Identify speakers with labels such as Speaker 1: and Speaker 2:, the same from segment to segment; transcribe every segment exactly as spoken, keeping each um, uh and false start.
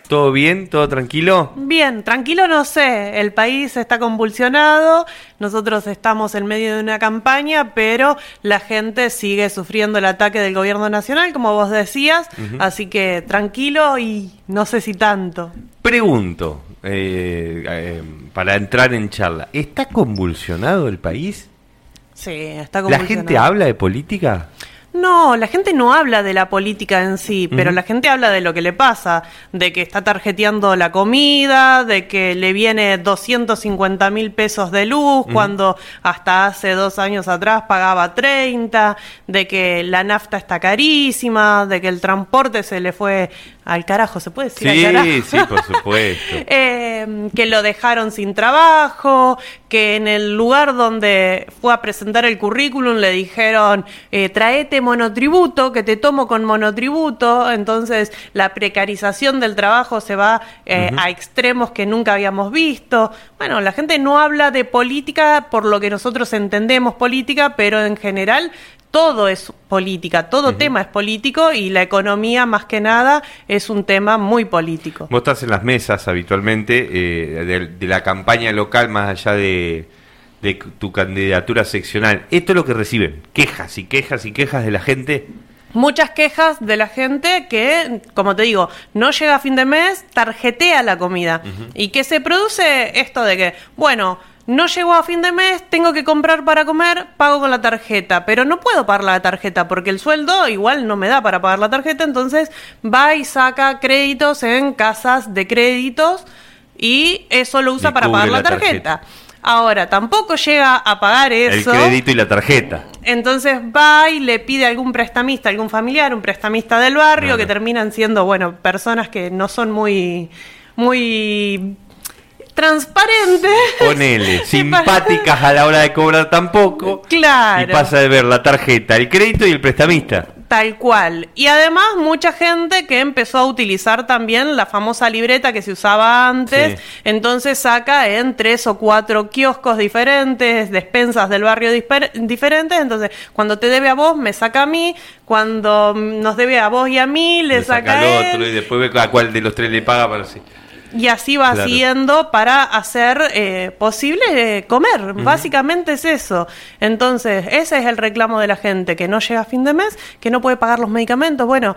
Speaker 1: ¿Todo bien? ¿Todo tranquilo?
Speaker 2: Bien, tranquilo no sé, el país está convulsionado, nosotros estamos en medio de una campaña, pero la gente sigue sufriendo el ataque del gobierno nacional, como vos decías, uh-huh. Así que tranquilo y no sé si tanto.
Speaker 1: Pregunto, eh, eh, para entrar en charla, ¿está convulsionado el país?
Speaker 2: Sí, está convulsionado.
Speaker 1: ¿La gente habla de política?
Speaker 2: No, la gente no habla de la política en sí, pero uh-huh. La gente habla de lo que le pasa, de que está tarjeteando la comida, de que le viene doscientos cincuenta mil pesos de luz uh-huh. cuando hasta hace dos años atrás pagaba treinta, de que la nafta está carísima, de que el transporte se le fue al carajo, ¿se puede decir
Speaker 1: sí,
Speaker 2: al carajo?
Speaker 1: Sí, sí, por supuesto.
Speaker 2: eh, que lo dejaron sin trabajo, que en el lugar donde fue a presentar el currículum le dijeron, eh, traete monotributo, que te tomo con monotributo, entonces la precarización del trabajo se va eh, uh-huh. a extremos que nunca habíamos visto. Bueno, la gente no habla de política por lo que nosotros entendemos política, pero en general todo es política, todo uh-huh. tema es político y la economía más que nada es un tema muy político.
Speaker 1: Vos estás en las mesas habitualmente eh, de, de la campaña local más allá de, de tu candidatura seccional. ¿Esto es lo que reciben? ¿Quejas y quejas y quejas de la gente?
Speaker 2: Muchas quejas de la gente que, como te digo, no llega a fin de mes, tarjetea la comida. Uh-huh. Y que se produce esto de que, bueno, no llegó a fin de mes, tengo que comprar para comer, pago con la tarjeta, pero no puedo pagar la tarjeta porque el sueldo igual no me da para pagar la tarjeta, entonces va y saca créditos en casas de créditos y eso lo usa y para pagar la tarjeta. tarjeta. Ahora, tampoco llega a pagar eso.
Speaker 1: El crédito y la tarjeta.
Speaker 2: Entonces va y le pide a algún prestamista, algún familiar, un prestamista del barrio, no, que no. terminan siendo, bueno, personas que no son muy, muy transparentes.
Speaker 1: Ponele, simpáticas a la hora de cobrar tampoco.
Speaker 2: Claro.
Speaker 1: Y pasa de ver la tarjeta, el crédito y el prestamista.
Speaker 2: Tal cual. Y además mucha gente que empezó a utilizar también la famosa libreta que se usaba antes, sí. Entonces saca en tres o cuatro kioscos diferentes, despensas del barrio disper- diferentes, entonces cuando te debe a vos, me saca a mí, cuando nos debe a vos y a mí, le, le saca, saca al otro,
Speaker 1: y después ve a cuál de los tres le paga para sí.
Speaker 2: Y así va
Speaker 1: claro.
Speaker 2: siendo para hacer eh, posible eh, comer. Uh-huh. Básicamente es eso. Entonces, ese es el reclamo de la gente, que no llega a fin de mes, que no puede pagar los medicamentos. Bueno,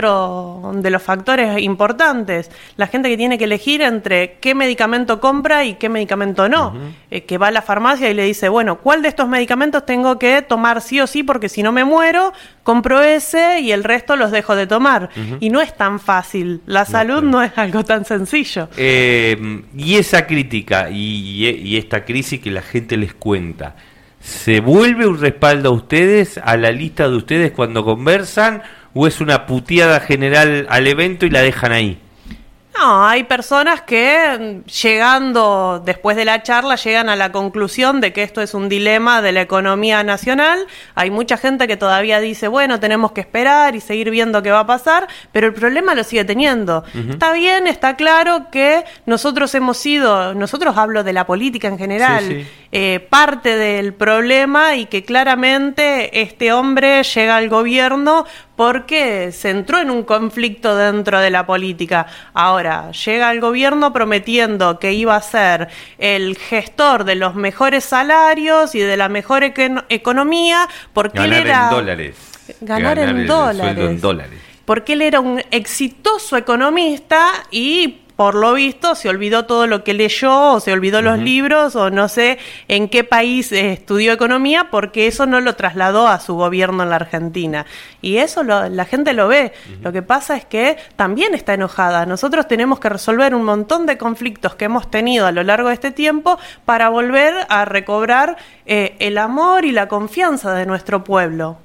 Speaker 2: otro de los factores importantes, la gente que tiene que elegir entre qué medicamento compra y qué medicamento no. Uh-huh. Eh, que va a la farmacia y le dice, bueno, ¿cuál de estos medicamentos tengo que tomar sí o sí? Porque si no me muero, compro ese y el resto los dejo de tomar. Uh-huh. Y no es tan fácil. La salud no, no es algo tan sencillo.
Speaker 1: Eh, y esa crítica y, y esta crisis que la gente les cuenta, ¿se vuelve un respaldo a ustedes, a la lista de ustedes cuando conversan, o es una puteada general al evento y la dejan ahí?
Speaker 2: No, hay personas que llegando después de la charla llegan a la conclusión de que esto es un dilema de la economía nacional. Hay mucha gente que todavía dice, bueno, tenemos que esperar y seguir viendo qué va a pasar, pero el problema lo sigue teniendo. Uh-huh. Está bien, está claro que nosotros hemos sido, nosotros hablo de la política en general, sí, sí. Eh, parte del problema y que claramente este hombre llega al gobierno porque se entró en un conflicto dentro de la política. Ahora, llega al gobierno prometiendo que iba a ser el gestor de los mejores salarios y de la mejor econ- economía, porque
Speaker 1: ganar
Speaker 2: él era...
Speaker 1: en dólares.
Speaker 2: Ganar, ganar en
Speaker 1: el
Speaker 2: dólares.
Speaker 1: Sueldo en dólares.
Speaker 2: Porque él era un exitoso economista y... por lo visto, se olvidó todo lo que leyó, o se olvidó uh-huh. los libros, o no sé en qué país eh, estudió economía, porque eso no lo trasladó a su gobierno en la Argentina. Y eso lo, la gente lo ve. Uh-huh. Lo que pasa es que también está enojada. Nosotros tenemos que resolver un montón de conflictos que hemos tenido a lo largo de este tiempo para volver a recobrar eh, el amor y la confianza de nuestro pueblo.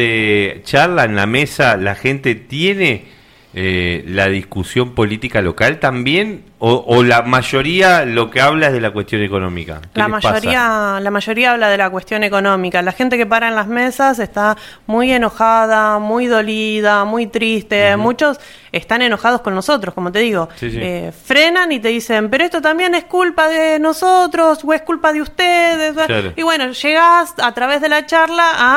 Speaker 1: Se charla en la mesa, la gente tiene... Eh, la discusión política local también, o, o la mayoría lo que habla es de la cuestión económica.
Speaker 2: La mayoría, la mayoría habla de la cuestión económica. La gente que para en las mesas está muy enojada, muy dolida, muy triste. Uh-huh. Muchos están enojados con nosotros, como te digo. Sí, sí. Eh, frenan y te dicen, pero esto también es culpa de nosotros o es culpa de ustedes. Claro. Y bueno, llegás a través de la charla a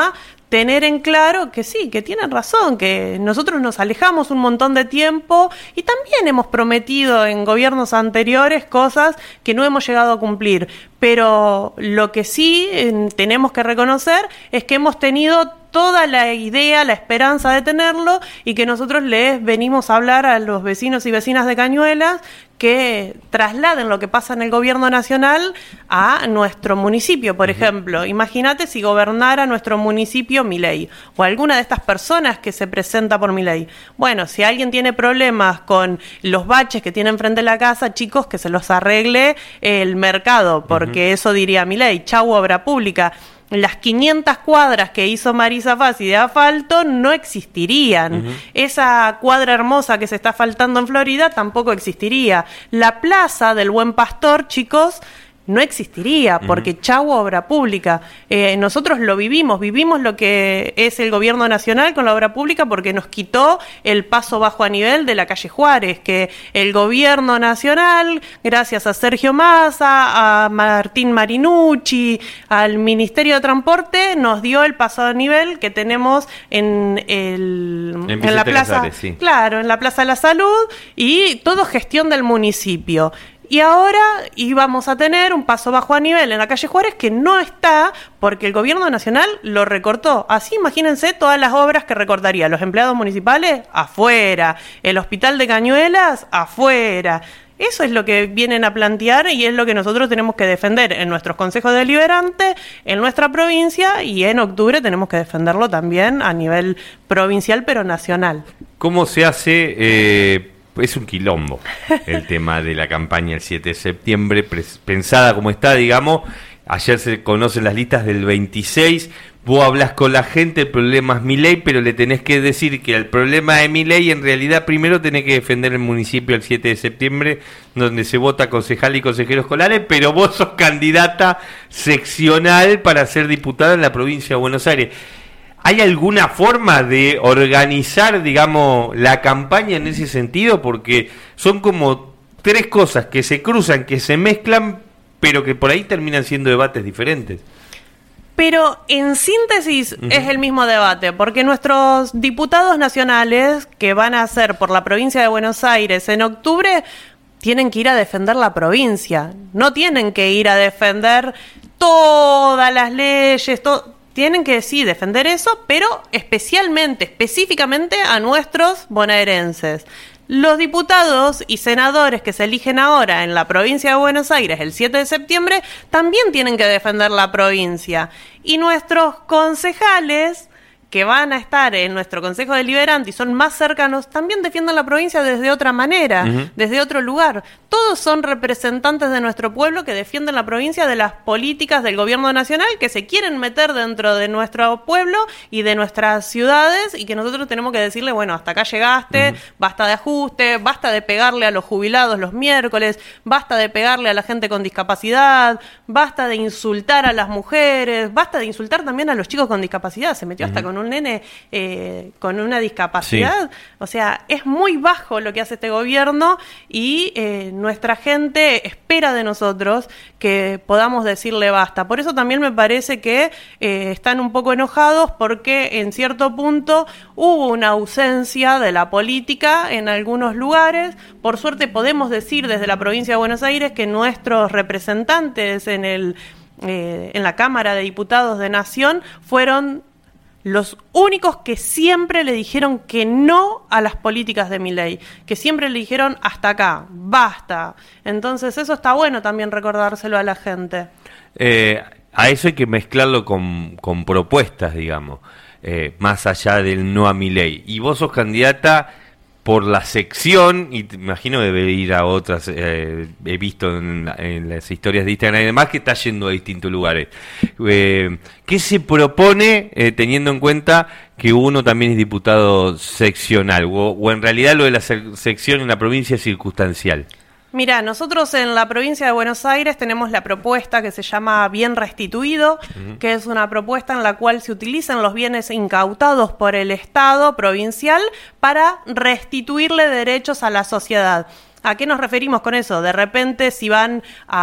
Speaker 2: tener en claro que sí, que tienen razón, que nosotros nos alejamos un montón de tiempo y también hemos prometido en gobiernos anteriores cosas que no hemos llegado a cumplir. Pero lo que sí eh, tenemos que reconocer es que hemos tenido toda la idea, la esperanza de tenerlo y que nosotros les venimos a hablar a los vecinos y vecinas de Cañuelas que trasladen lo que pasa en el gobierno nacional a nuestro municipio, por uh-huh. ejemplo. Imagínate si gobernara nuestro municipio Milei o alguna de estas personas que se presenta por Milei. Bueno, si alguien tiene problemas con los baches que tiene enfrente de la casa, chicos, que se los arregle el mercado, porque uh-huh. eso diría Milei, chau obra pública. Las quinientas cuadras que hizo Marisa Fassi de asfalto no existirían. Uh-huh. Esa cuadra hermosa que se está asfaltando en Florida tampoco existiría. La plaza del Buen Pastor, chicos, no existiría, porque uh-huh. chau obra pública. Eh, nosotros lo vivimos, vivimos lo que es el gobierno nacional con la obra pública porque nos quitó el paso bajo a nivel de la calle Juárez, que el gobierno nacional, gracias a Sergio Massa, a Martín Marinucci, al Ministerio de Transporte, nos dio el paso a nivel que tenemos en, el, en, en la plaza, Casares, sí. claro, en la Plaza de la Salud, y todo gestión del municipio. Y ahora íbamos a tener un paso bajo a nivel en la calle Juárez que no está porque el gobierno nacional lo recortó. Así imagínense todas las obras que recortaría. Los empleados municipales, afuera. El hospital de Cañuelas, afuera. Eso es lo que vienen a plantear y es lo que nosotros tenemos que defender en nuestros consejos deliberantes, en nuestra provincia, y en octubre tenemos que defenderlo también a nivel provincial pero nacional.
Speaker 1: ¿Cómo se hace...? Eh... Es un quilombo el tema de la campaña el siete de septiembre, pensada como está, digamos. Ayer se conocen las listas del veintiséis. Vos hablas con la gente, el problema es Milei, pero le tenés que decir que el problema de Milei, en realidad, primero tenés que defender el municipio el siete de septiembre, donde se vota concejal y consejeros escolares, pero vos sos candidata seccional para ser diputada en la provincia de Buenos Aires. ¿Hay alguna forma de organizar, digamos, la campaña en ese sentido? Porque son como tres cosas que se cruzan, que se mezclan, pero que por ahí terminan siendo debates diferentes.
Speaker 2: Pero en síntesis uh-huh. es el mismo debate, porque nuestros diputados nacionales que van a ser por la provincia de Buenos Aires en octubre tienen que ir a defender la provincia, no tienen que ir a defender todas las leyes, todo. Tienen que, sí, defender eso, pero especialmente, específicamente a nuestros bonaerenses. Los diputados y senadores que se eligen ahora en la provincia de Buenos Aires el siete de septiembre también tienen que defender la provincia. Y nuestros concejales que van a estar en nuestro Consejo Deliberante y son más cercanos, también defienden la provincia desde otra manera, uh-huh. desde otro lugar. Todos son representantes de nuestro pueblo que defienden la provincia de las políticas del gobierno nacional que se quieren meter dentro de nuestro pueblo y de nuestras ciudades y que nosotros tenemos que decirle, bueno, hasta acá llegaste, uh-huh. basta de ajuste, basta de pegarle a los jubilados los miércoles, basta de pegarle a la gente con discapacidad, basta de insultar a las mujeres, basta de insultar también a los chicos con discapacidad. Se metió uh-huh. hasta con un nene eh, con una discapacidad. Sí. O sea, es muy bajo lo que hace este gobierno y eh, nuestra gente espera de nosotros que podamos decirle basta. Por eso también me parece que eh, están un poco enojados porque en cierto punto hubo una ausencia de la política en algunos lugares. Por suerte podemos decir desde la provincia de Buenos Aires que nuestros representantes en el eh, en la Cámara de Diputados de Nación fueron los únicos que siempre le dijeron que no a las políticas de Milei, que siempre le dijeron hasta acá, basta. Entonces eso está bueno también recordárselo a la gente.
Speaker 1: Eh, a eso hay que mezclarlo con, con propuestas, digamos, eh, más allá del no a Milei. Y vos sos candidata por la sección, y te imagino debe ir a otras, eh, he visto en, en las historias de Instagram y demás, que está yendo a distintos lugares. Eh, ¿Qué se propone, eh, teniendo en cuenta que uno también es diputado seccional, o, o en realidad lo de la sec- sección en la provincia es circunstancial?
Speaker 2: Mira, nosotros en la provincia de Buenos Aires tenemos la propuesta que se llama Bien Restituido, uh-huh. que es una propuesta en la cual se utilizan los bienes incautados por el Estado provincial para restituirle derechos a la sociedad. ¿A qué nos referimos con eso? De repente, si van a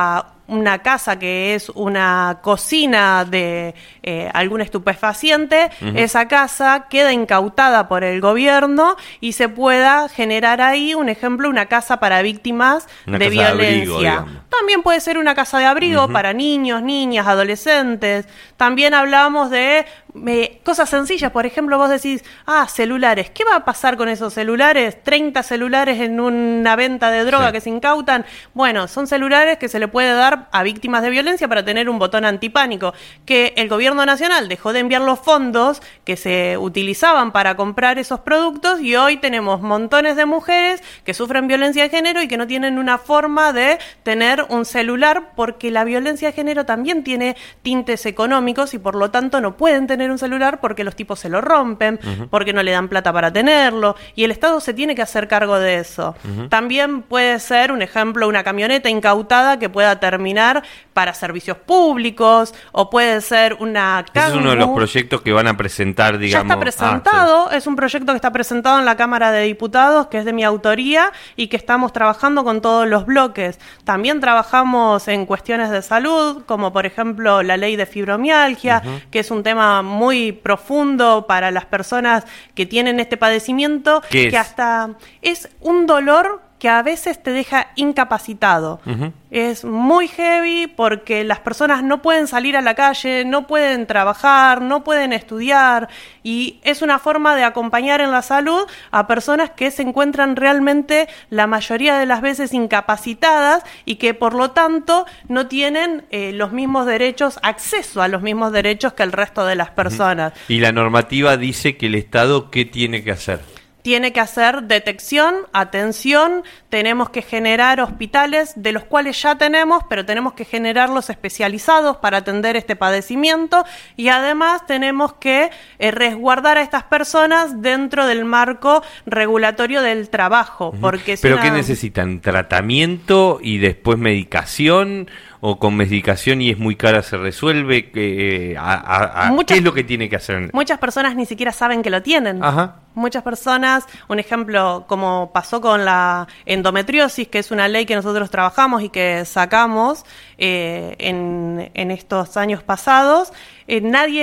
Speaker 2: una casa que es una cocina de eh, algún estupefaciente, uh-huh. esa casa queda incautada por el gobierno y se pueda generar ahí, un ejemplo, una casa para víctimas una de violencia. De abrigo, también puede ser una casa de abrigo uh-huh. para niños, niñas, adolescentes. También hablamos de eh, cosas sencillas. Por ejemplo, vos decís, ah, celulares. ¿Qué va a pasar con esos celulares? treinta celulares en una venta de droga sí. que se incautan. Bueno, son celulares que se le puede dar a víctimas de violencia para tener un botón antipánico. Que el gobierno nacional dejó de enviar los fondos que se utilizaban para comprar esos productos y hoy tenemos montones de mujeres que sufren violencia de género y que no tienen una forma de tener un celular porque la violencia de género también tiene tintes económicos y por lo tanto no pueden tener un celular porque los tipos se lo rompen, uh-huh. porque no le dan plata para tenerlo y el Estado se tiene que hacer cargo de eso. Uh-huh. También puede ser, un ejemplo, una camioneta incautada que pueda terminar para servicios públicos o puede ser una...
Speaker 1: Ese es uno de los proyectos que van a presentar, digamos...
Speaker 2: Ya está presentado, ah, sí. es un proyecto que está presentado en la Cámara de Diputados, que es de mi autoría y que estamos trabajando con todos los bloques. También trabajamos en cuestiones de salud, como por ejemplo la ley de fibromialgia, uh-huh. que es un tema muy profundo para las personas que tienen este padecimiento, que es? hasta es un dolor que a veces te deja incapacitado. Uh-huh. Es muy heavy porque las personas no pueden salir a la calle, no pueden trabajar, no pueden estudiar y es una forma de acompañar en la salud a personas que se encuentran realmente la mayoría de las veces incapacitadas y que por lo tanto no tienen eh, los mismos derechos, acceso a los mismos derechos que el resto de las personas.
Speaker 1: Uh-huh. Y la normativa dice que el Estado, ¿qué tiene que hacer?
Speaker 2: Tiene que hacer detección, atención, tenemos que generar hospitales, de los cuales ya tenemos, pero tenemos que generarlos especializados para atender este padecimiento y además tenemos que eh, resguardar a estas personas dentro del marco regulatorio del trabajo.
Speaker 1: Uh-huh.
Speaker 2: Porque
Speaker 1: ¿Pero
Speaker 2: si
Speaker 1: qué
Speaker 2: una...
Speaker 1: necesitan? ¿Tratamiento y después medicación? ¿O con medicación y es muy cara se resuelve? Eh, a, a, a, muchas, ¿Qué es lo que tiene que hacer?
Speaker 2: Muchas personas ni siquiera saben que lo tienen. Ajá. Muchas personas, un ejemplo como pasó con la endometriosis, que es una ley que nosotros trabajamos y que sacamos eh, en, en estos años pasados, eh,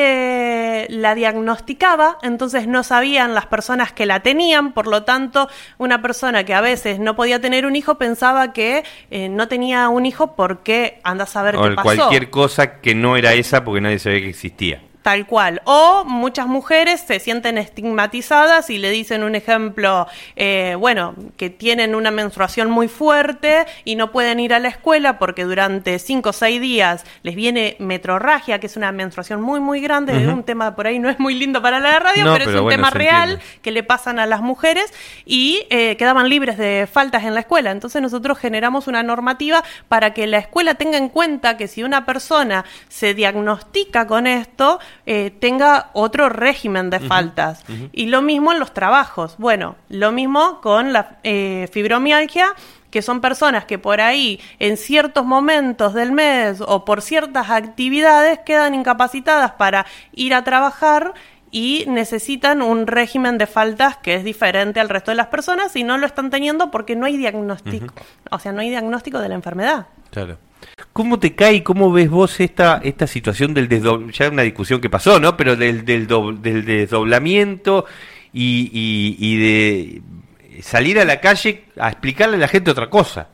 Speaker 2: nadie la diagnosticaba, entonces no sabían las personas que la tenían, por lo tanto, una persona que a veces no podía tener un hijo pensaba que eh, no tenía un hijo porque anda a saber
Speaker 1: o
Speaker 2: qué pasó.
Speaker 1: Cualquier cosa que no era esa porque nadie sabía que existía.
Speaker 2: Tal cual. O muchas mujeres se sienten estigmatizadas y le dicen un ejemplo, eh, bueno, que tienen una menstruación muy fuerte y no pueden ir a la escuela porque durante cinco o seis días les viene metrorragia, que es una menstruación muy, muy grande. Uh-huh. Un tema por ahí no es muy lindo para la radio, no, pero, pero es un bueno, tema real entiende. Que le pasan a las mujeres y eh, quedaban libres de faltas en la escuela. Entonces nosotros generamos una normativa para que la escuela tenga en cuenta que si una persona se diagnostica con esto, Eh, tenga otro régimen de faltas. Uh-huh, uh-huh. Y lo mismo en los trabajos. Bueno, lo mismo con la eh, fibromialgia, que son personas que por ahí en ciertos momentos del mes o por ciertas actividades quedan incapacitadas para ir a trabajar y necesitan un régimen de faltas que es diferente al resto de las personas y no lo están teniendo porque no hay diagnóstico. Uh-huh. O sea, no hay diagnóstico de la enfermedad.
Speaker 1: Claro. ¿Cómo te cae y cómo ves vos esta esta situación del desdoblamiento? Ya una discusión que pasó, ¿no? Pero del, del, do, del desdoblamiento y, y, y de salir a la calle a explicarle a la gente otra cosa.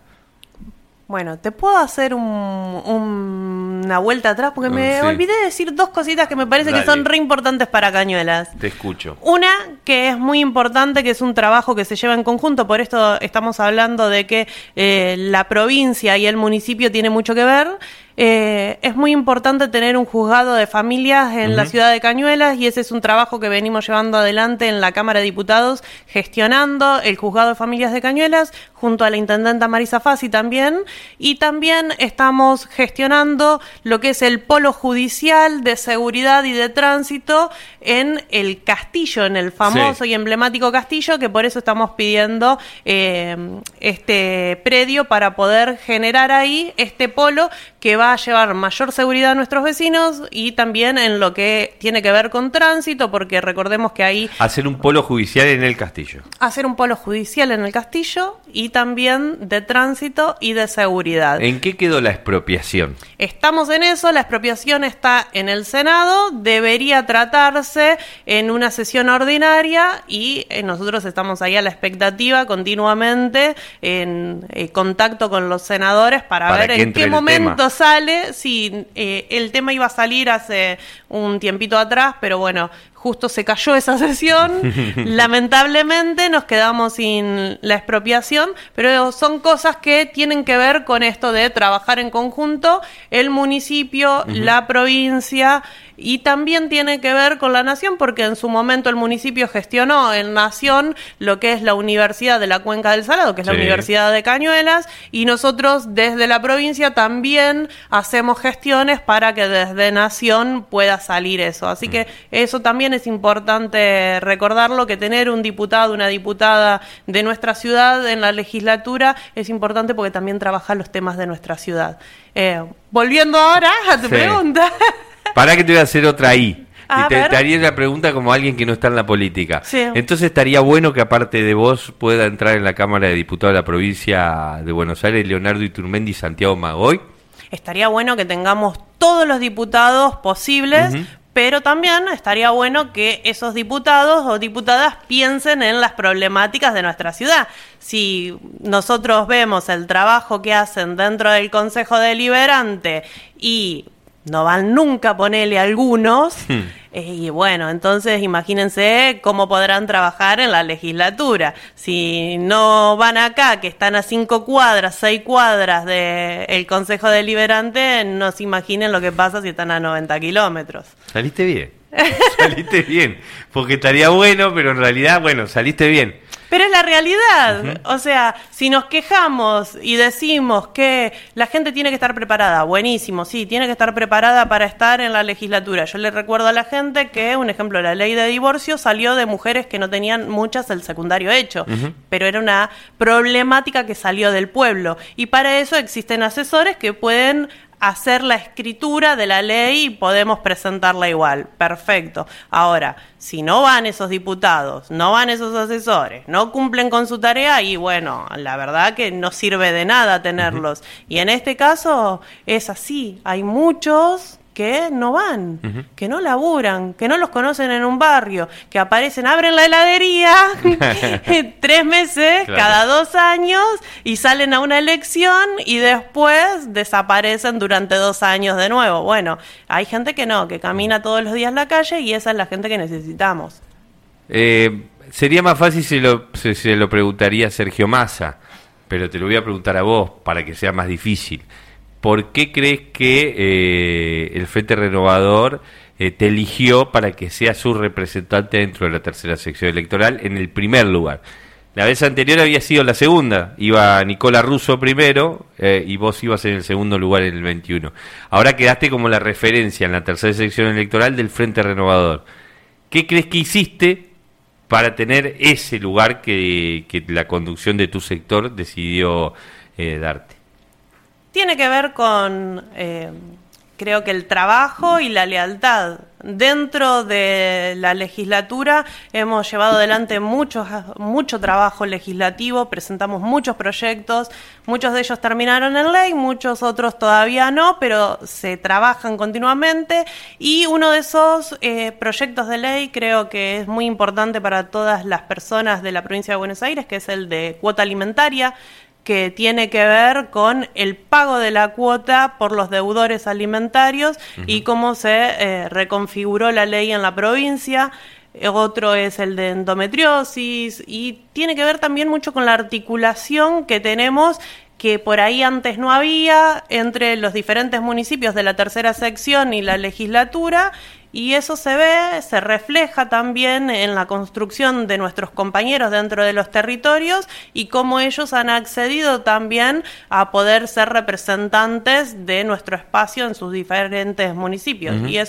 Speaker 2: Bueno, te puedo hacer un, un, una vuelta atrás porque me sí. olvidé de decir dos cositas que me parece Dale. que son re importantes para Cañuelas.
Speaker 1: Te escucho.
Speaker 2: Una, que es muy importante, que es un trabajo que se lleva en conjunto, por esto estamos hablando de que eh, la provincia y el municipio tiene mucho que ver. Eh, es muy importante tener un juzgado de familias en uh-huh. la ciudad de Cañuelas y ese es un trabajo que venimos llevando adelante en la Cámara de Diputados, gestionando el juzgado de familias de Cañuelas junto a la intendenta Marisa Fassi también, y también estamos gestionando lo que es el polo judicial de seguridad y de tránsito en el Castillo, en el famoso sí. y emblemático Castillo, que por eso estamos pidiendo eh, este predio para poder generar ahí este polo que va va a llevar mayor seguridad a nuestros vecinos y también en lo que tiene que ver con tránsito, porque recordemos que ahí...
Speaker 1: Hacer un polo judicial en el Castillo.
Speaker 2: Hacer un polo judicial en el Castillo y también de tránsito y de seguridad.
Speaker 1: ¿En qué quedó la expropiación?
Speaker 2: Estamos en eso, la expropiación está en el Senado, debería tratarse en una sesión ordinaria y eh, nosotros estamos ahí a la expectativa continuamente en eh, contacto con los senadores para, para ver en qué momento tema. sale. Sí, eh, el tema iba a salir hace un tiempito atrás, pero bueno, justo se cayó esa sesión, lamentablemente nos quedamos sin la expropiación, pero son cosas que tienen que ver con esto de trabajar en conjunto, el municipio, uh-huh. la provincia, y también tiene que ver con la Nación, porque en su momento el municipio gestionó en Nación lo que es la Universidad de la Cuenca del Salado, que es sí. la Universidad de Cañuelas, y nosotros desde la provincia también hacemos gestiones para que desde Nación pueda salir eso. Así uh-huh. que eso también es importante recordarlo, que tener un diputado, una diputada de nuestra ciudad en la legislatura es importante porque también trabaja los temas de nuestra ciudad. Eh, volviendo ahora a tu sí. pregunta.
Speaker 1: Para que te voy a hacer otra ahí.
Speaker 2: A
Speaker 1: te,
Speaker 2: ver.
Speaker 1: te haría la pregunta como alguien que no está en la política.
Speaker 2: Sí.
Speaker 1: Entonces estaría bueno que aparte de vos pueda entrar en la Cámara de Diputados de la provincia de Buenos Aires Leonardo Iturmendi y Santiago Magoy.
Speaker 2: Estaría bueno que tengamos todos los diputados posibles, uh-huh. pero también estaría bueno que esos diputados o diputadas piensen en las problemáticas de nuestra ciudad. Si nosotros vemos el trabajo que hacen dentro del Consejo Deliberante y no van nunca, ponele algunos, hmm. eh, y bueno, entonces imagínense cómo podrán trabajar en la legislatura. Si no van acá, que están a cinco cuadras, seis cuadras del Consejo Deliberante, no se imaginen lo que pasa si están a noventa kilómetros.
Speaker 1: Saliste bien, saliste bien, porque estaría bueno, pero en realidad, bueno, saliste bien.
Speaker 2: Pero es la realidad, uh-huh. o sea, si nos quejamos y decimos que la gente tiene que estar preparada, buenísimo, sí, tiene que estar preparada para estar en la legislatura. Yo le recuerdo a la gente que, un ejemplo, la ley de divorcio salió de mujeres que no tenían muchas el secundario hecho, uh-huh. pero era una problemática que salió del pueblo, y para eso existen asesores que pueden hacer la escritura de la ley y podemos presentarla igual. Perfecto. Ahora, si no van esos diputados, no van esos asesores, no cumplen con su tarea, y bueno, la verdad que no sirve de nada tenerlos. Uh-huh. Y en este caso es así. Hay muchos que no van, uh-huh. que no laburan, que no los conocen en un barrio, que aparecen, abren la heladería tres meses, claro. cada dos años, y salen a una elección y después desaparecen durante dos años de nuevo. Bueno, hay gente que no, que camina todos los días en la calle, y esa es la gente que necesitamos.
Speaker 1: Eh, sería más fácil si lo, si se lo preguntaría a Sergio Massa, pero te lo voy a preguntar a vos para que sea más difícil. ¿Por qué crees que eh, el Frente Renovador eh, te eligió para que sea su representante dentro de la tercera sección electoral en el primer lugar? La vez anterior había sido la segunda, iba Nicola Russo primero eh, y vos ibas en el segundo lugar en el veintiuno. Ahora quedaste como la referencia en la tercera sección electoral del Frente Renovador. ¿Qué crees que hiciste para tener ese lugar que, que la conducción de tu sector decidió eh, darte?
Speaker 2: Tiene que ver con, eh, creo que el trabajo y la lealtad. Dentro de la legislatura hemos llevado adelante mucho, mucho trabajo legislativo, presentamos muchos proyectos, muchos de ellos terminaron en ley, muchos otros todavía no, pero se trabajan continuamente, y uno de esos eh, proyectos de ley creo que es muy importante para todas las personas de la provincia de Buenos Aires, que es el de cuota alimentaria, que tiene que ver con el pago de la cuota por los deudores alimentarios uh-huh. y cómo se eh, reconfiguró la ley en la provincia. Otro es el de endometriosis, y tiene que ver también mucho con la articulación que tenemos, que por ahí antes no había, entre los diferentes municipios de la tercera sección y la legislatura, y eso se ve, se refleja también en la construcción de nuestros compañeros dentro de los territorios y cómo ellos han accedido también a poder ser representantes de nuestro espacio en sus diferentes municipios. Uh-huh. Y eso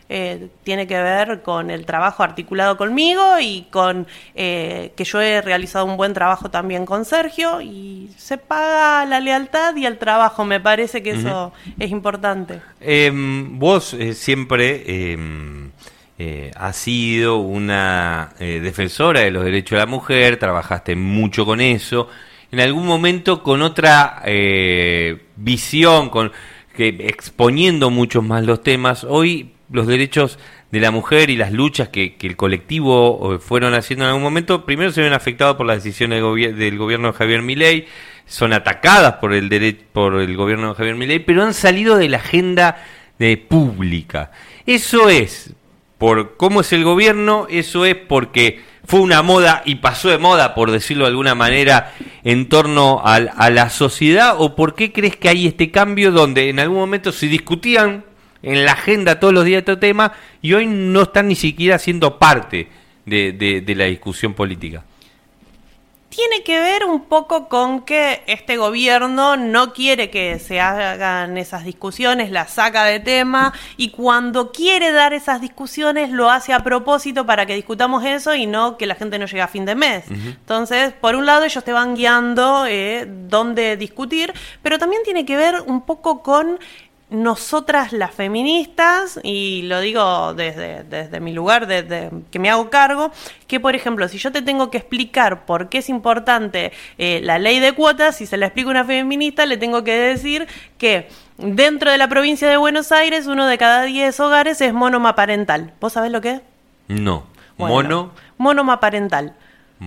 Speaker 2: eh, tiene que ver con el trabajo articulado conmigo y con eh, que yo he realizado un buen trabajo también con Sergio, y se paga la lealtad y el trabajo, me parece que eso uh-huh. es importante.
Speaker 1: Eh, vos eh, siempre eh, eh, has sido una eh, defensora de los derechos de la mujer, trabajaste mucho con eso, en algún momento con otra eh, visión, con que exponiendo muchos más los temas. Hoy los derechos de la mujer y las luchas que, que el colectivo fueron haciendo en algún momento, primero se ven afectados por las decisiones del, gobier- del gobierno de Javier Milei, son atacadas por el dere- por el gobierno de Javier Milei, pero han salido de la agenda de pública. Eso es por cómo es el gobierno, eso es porque fue una moda y pasó de moda, por decirlo de alguna manera, en torno a, a la sociedad, o por qué crees que hay este cambio donde en algún momento se discutían en la agenda todos los días de este tema y hoy no están ni siquiera siendo parte de, de, de la discusión política?
Speaker 2: Tiene que ver un poco con que este gobierno no quiere que se hagan esas discusiones, las saca de tema, y cuando quiere dar esas discusiones lo hace a propósito para que discutamos eso y no que la gente no llegue a fin de mes. Uh-huh. Entonces, por un lado ellos te van guiando eh, dónde discutir, pero también tiene que ver un poco con nosotras las feministas, y lo digo desde, desde mi lugar, desde que me hago cargo, que por ejemplo, si yo te tengo que explicar por qué es importante eh, la ley de cuotas, si se la explico a una feminista, le tengo que decir que dentro de la provincia de Buenos Aires, uno de cada diez hogares es monomaparental. ¿Vos sabés lo que es?
Speaker 1: No.
Speaker 2: Bueno,
Speaker 1: Mono.
Speaker 2: Monomaparental.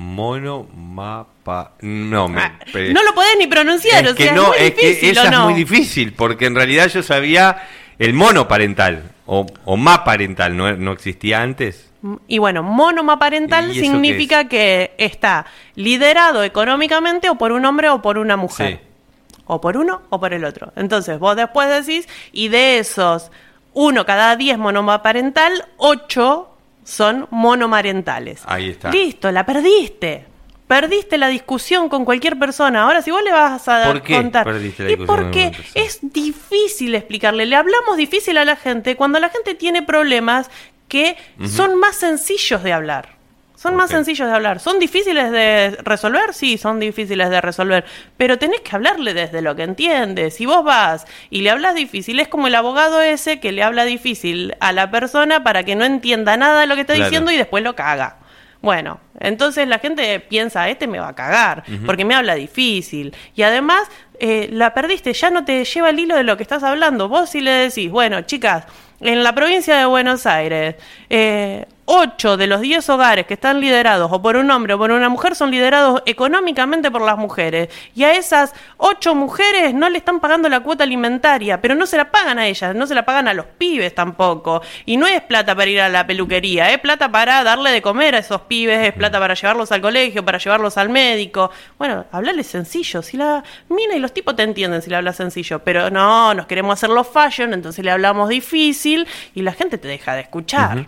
Speaker 1: Monomapa. No, me,
Speaker 2: ah, no lo podés ni pronunciar,
Speaker 1: es
Speaker 2: o
Speaker 1: que
Speaker 2: sea,
Speaker 1: no,
Speaker 2: es muy
Speaker 1: es
Speaker 2: difícil,
Speaker 1: que esa
Speaker 2: ¿o no?
Speaker 1: es muy difícil, porque en realidad yo sabía el monoparental o, o maparental, ¿no, no existía antes?
Speaker 2: Y bueno, monomaparental significa que está liderado económicamente o por un hombre o por una mujer. Sí. O por uno o por el otro. Entonces vos después decís, y de esos uno cada diez monomaparental, ocho son monomarentales.
Speaker 1: Ahí está.
Speaker 2: Listo, la perdiste. Perdiste la discusión con cualquier persona. Ahora, si vos le vas a
Speaker 1: ¿Por qué
Speaker 2: contar...
Speaker 1: perdiste la
Speaker 2: y
Speaker 1: discusión
Speaker 2: porque
Speaker 1: con
Speaker 2: es difícil explicarle. Le hablamos difícil a la gente cuando la gente tiene problemas que uh-huh. son más sencillos de hablar. Son okay. más sencillos de hablar. ¿Son difíciles de resolver? Sí, son difíciles de resolver. Pero tenés que hablarle desde lo que entiendes. Si vos vas y le hablas difícil, es como el abogado ese que le habla difícil a la persona para que no entienda nada de lo que está claro. diciendo y después lo caga. Bueno, entonces la gente piensa, este me va a cagar, uh-huh. porque me habla difícil. Y además, eh, la perdiste, ya no te lleva el hilo de lo que estás hablando. Vos sí le decís, bueno, chicas, en la provincia de Buenos Aires, eh, ocho de los diez hogares que están liderados o por un hombre o por una mujer son liderados económicamente por las mujeres. Y a esas ocho mujeres no le están pagando la cuota alimentaria, pero no se la pagan a ellas, no se la pagan a los pibes tampoco. Y no es plata para ir a la peluquería, es plata para darle de comer a esos pibes, es plata para llevarlos al colegio, para llevarlos al médico. Bueno, hablarle sencillo. Si la mina y los tipos te entienden si le hablas sencillo, pero no, nos queremos hacer los fashion, entonces le hablamos difícil y la gente te deja de escuchar. Uh-huh.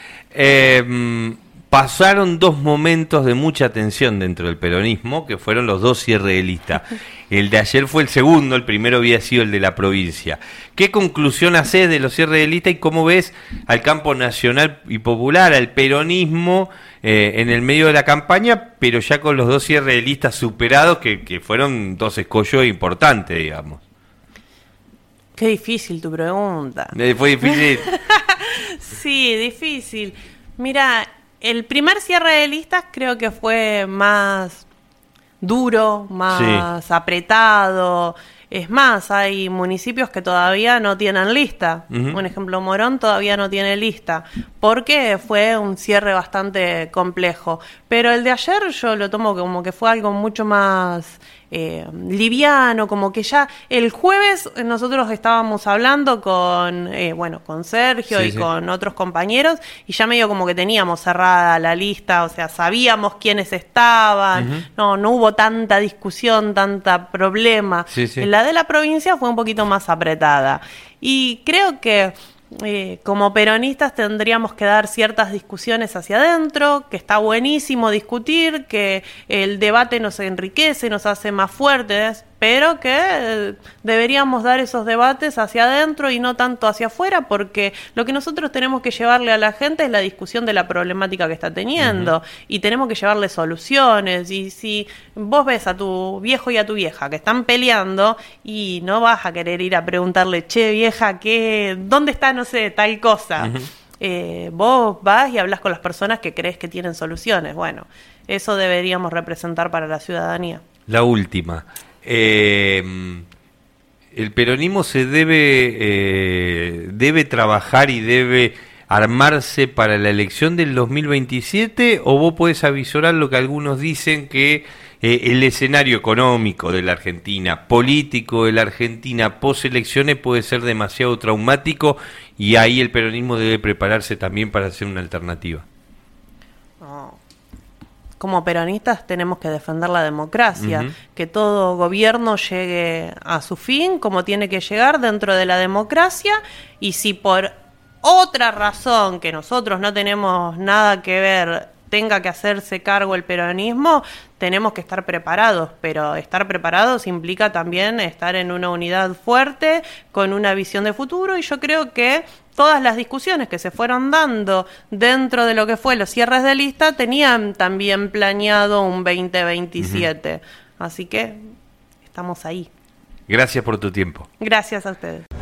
Speaker 1: Eh, pasaron dos momentos de mucha tensión dentro del peronismo, que fueron los dos cierres de lista. El de ayer fue el segundo, el primero había sido el de la provincia. ¿Qué conclusión haces de los cierres de lista y cómo ves al campo nacional y popular, al peronismo, eh, en el medio de la campaña, pero ya con los dos cierres de lista superados, que, que fueron dos escollos importantes, digamos?
Speaker 2: Qué difícil tu pregunta.
Speaker 1: Eh, ¿Fue difícil?
Speaker 2: Sí, difícil. Mira, el primer cierre de listas creo que fue más duro, más sí. apretado. Es más, hay municipios que todavía no tienen lista. Uh-huh. Por ejemplo, Morón todavía no tiene lista, porque fue un cierre bastante complejo. Pero el de ayer yo lo tomo como que fue algo mucho más eh, liviano, como que ya el jueves nosotros estábamos hablando con, eh, bueno, con Sergio sí, y sí. con otros compañeros, y ya medio como que teníamos cerrada la lista, o sea, sabíamos quiénes estaban, uh-huh. no, no hubo tanta discusión, tanta problema. Sí, sí. La de la provincia fue un poquito más apretada. Y creo que eh, como peronistas tendríamos que dar ciertas discusiones hacia adentro, que está buenísimo discutir, que el debate nos enriquece, nos hace más fuertes, pero que eh, deberíamos dar esos debates hacia adentro y no tanto hacia afuera, porque lo que nosotros tenemos que llevarle a la gente es la discusión de la problemática que está teniendo, uh-huh. y tenemos que llevarle soluciones. Y si vos ves a tu viejo y a tu vieja que están peleando, y no vas a querer ir a preguntarle, che, vieja, ¿qué, dónde está, no sé, tal cosa? Uh-huh. eh, vos vas y hablas con las personas que crees que tienen soluciones. Bueno, eso deberíamos representar para la ciudadanía.
Speaker 1: La última. Eh, el peronismo se debe eh, debe trabajar y debe armarse para la elección del dos mil veintisiete, o vos podés avisorar lo que algunos dicen, que eh, el escenario económico de la Argentina, político de la Argentina post elecciones puede ser demasiado traumático, y ahí el peronismo debe prepararse también para hacer una alternativa?
Speaker 2: No. Como peronistas tenemos que defender la democracia, uh-huh. que todo gobierno llegue a su fin como tiene que llegar dentro de la democracia, y si por otra razón que nosotros no tenemos nada que ver tenga que hacerse cargo el peronismo, tenemos que estar preparados, pero estar preparados implica también estar en una unidad fuerte, con una visión de futuro, y yo creo que todas las discusiones que se fueron dando dentro de lo que fue los cierres de lista tenían también planeado un veinte veintisiete, uh-huh. así que estamos ahí.
Speaker 1: Gracias por tu tiempo.
Speaker 2: Gracias a ustedes.